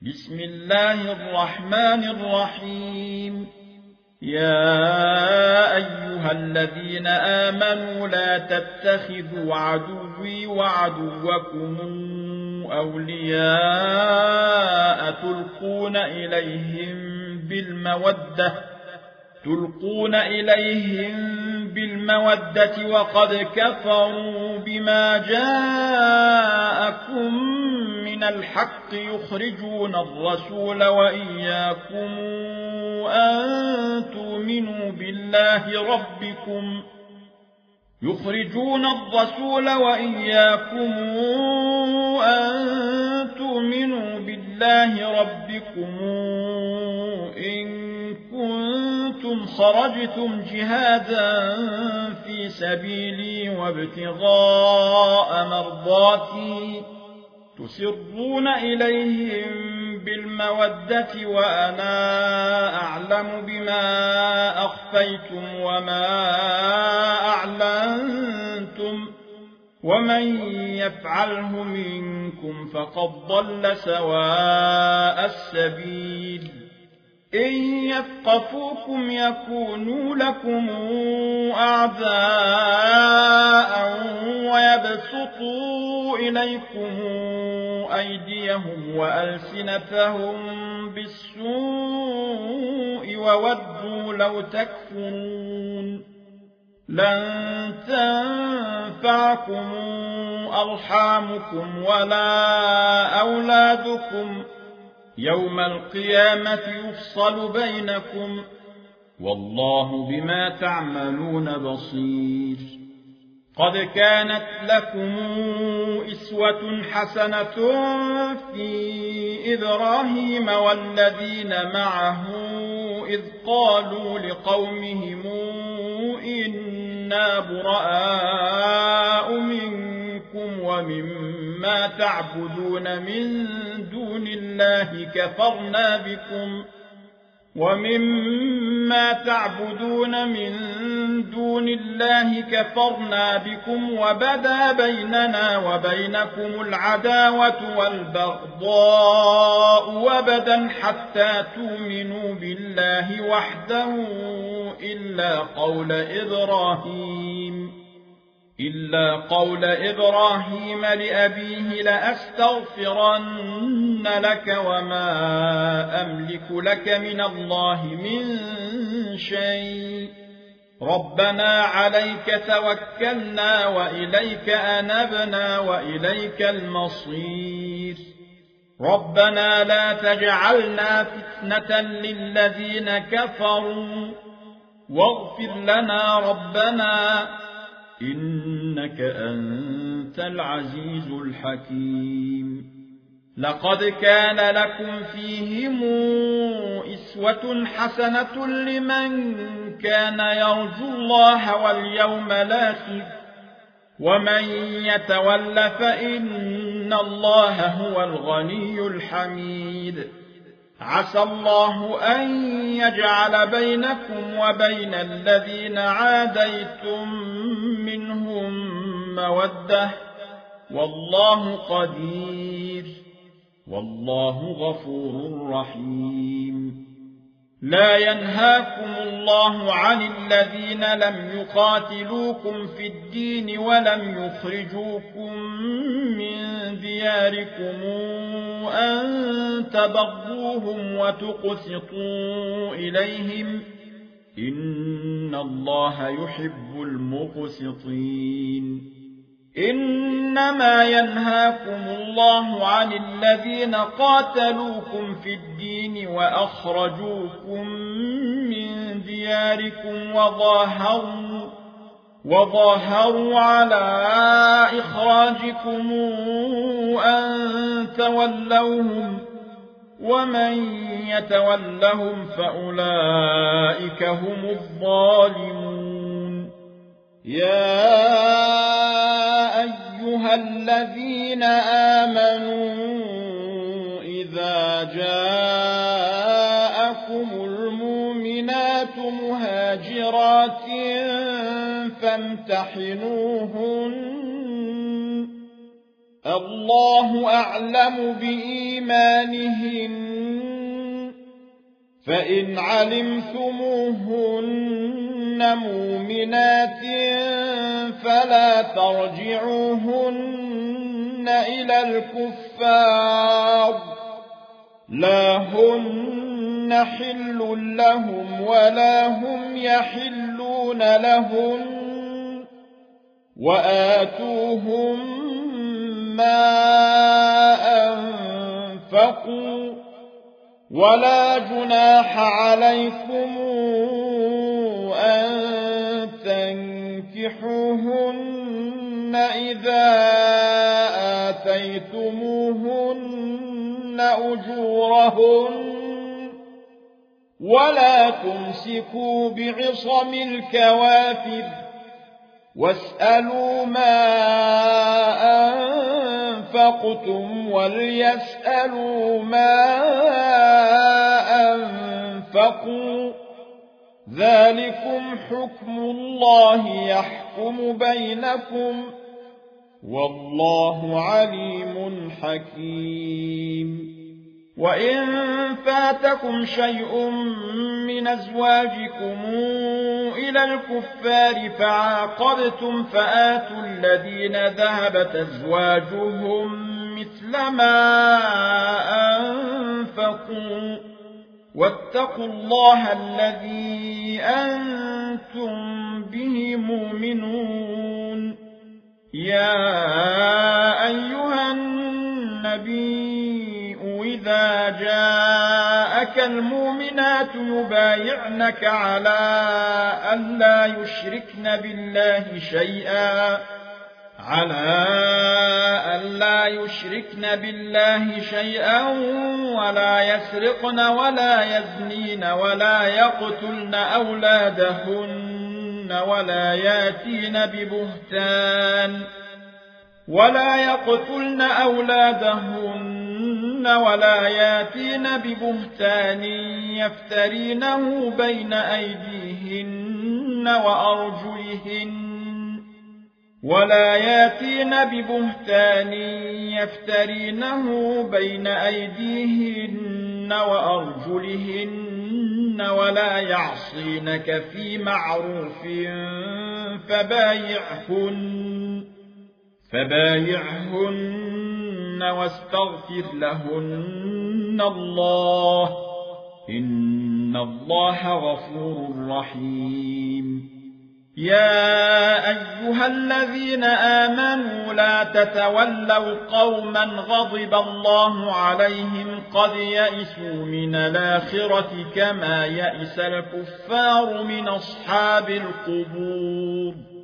بسم الله الرحمن الرحيم. يا أيها الذين آمنوا لا تتخذوا عدوي وعدوكم أولياء تلقون إليهم بالمودة وقد كفروا بما جاءكم من الحق يخرجون الرسول وإياكم أن تؤمنوا بالله ربكم إن كنتم خرجتم جهادا في سبيلي وابتغاء مرضاتي تسرون إليهم بالمودة وأنا أعلم بما أخفيتم وما أعلنتم ومن يفعله منكم فقد ضل سواء السبيل. إن يثقفوكم يكونوا لكم أعداء ويبسطوا إليكم أيديهم وألسنتهم بالسوء وودوا لو تكفرون. لن تنفعكم أرحامكم ولا أولادكم يوم القيامة يفصل بينكم والله بما تعملون بصير. قد كانت لكم أسوة حسنة في إبراهيم والذين معه إذ قالوا لقومهم إنا براء منكم ومما تعبدون من دون الله كفرنا بكم وبدا بيننا وبينكم العداوة والبغضاء وبدا حتى تؤمنوا بالله وحده إلا قول إبراهيم لأبيه لأستغفرن لك وما أملك لك من الله من شيء ربنا عليك توكلنا وإليك أنبنا وإليك المصير. ربنا لا تجعلنا فتنة للذين كفروا واغفر لنا ربنا إنك أنت العزيز الحكيم. لقد كان لكم فيهم أسوة حسنة لمن كان يرجو الله واليوم الآخر ومن يتول فإن الله هو الغني الحميد. عسى الله أن يجعل بينكم وبين الذين عاديتم منهم مودة والله قدير والله غفور رحيم. لا ينهاكم الله عن الذين لم يقاتلوكم في الدين ولم يخرجوكم من دياركم أن تبروهم وتقسطوا إليهم إن الله يحب المقسطين. إنما ينهاكم الله عن الذين قاتلوكم في الدين وأخرجوكم من دياركم وظاهروا على إخراجكم أن تولوهم ومن يتولهم فأولئك هم الظالمون. يا أيها الذين آمنوا إذا جاءكم المؤمنات مهاجرات فامتحنوهن الله أعلم بإيمانهن فإن علمتموهن مؤمنات فلا ترجعوهن إلى الكفار لا هن حل لهم ولا هم يحلون لهن وآتوهم ما أنفقوا ولا جناح عليكم أن تنكحوهن إذا آتيتموهن أجورهن ولا تمسكوا بعصم الكوافر واسألوا ما أنفقتم وليسألوا ما أنفقوا ذلكم حكم الله يحكم بينكم والله عليم حكيم وإن فاتكم شيء من أزواجكم إلى الكفار فعاقبتم فآتوا الذين ذهبت أزواجهم مثل ما أنفقوا واتقوا الله الذي أنتم به مؤمنون يا أيها النبي إذا جاءك المؤمنات يبايعنك على أن لا يشركن بالله شيئا ولا يسرقن ولا يزنين ولا يقتلن أولادهن ولا ياتين ببهتان يفترينه بين أيديهن وأرجلهن ولا يعصينك في معروف فبايعهن واستغفر لهن الله إن الله غفور رحيم يا أيها الذين آمنوا لا تتولوا قوما غضب الله عليهم قد يئسوا من الآخرة كما يئس الكفار من أصحاب القبور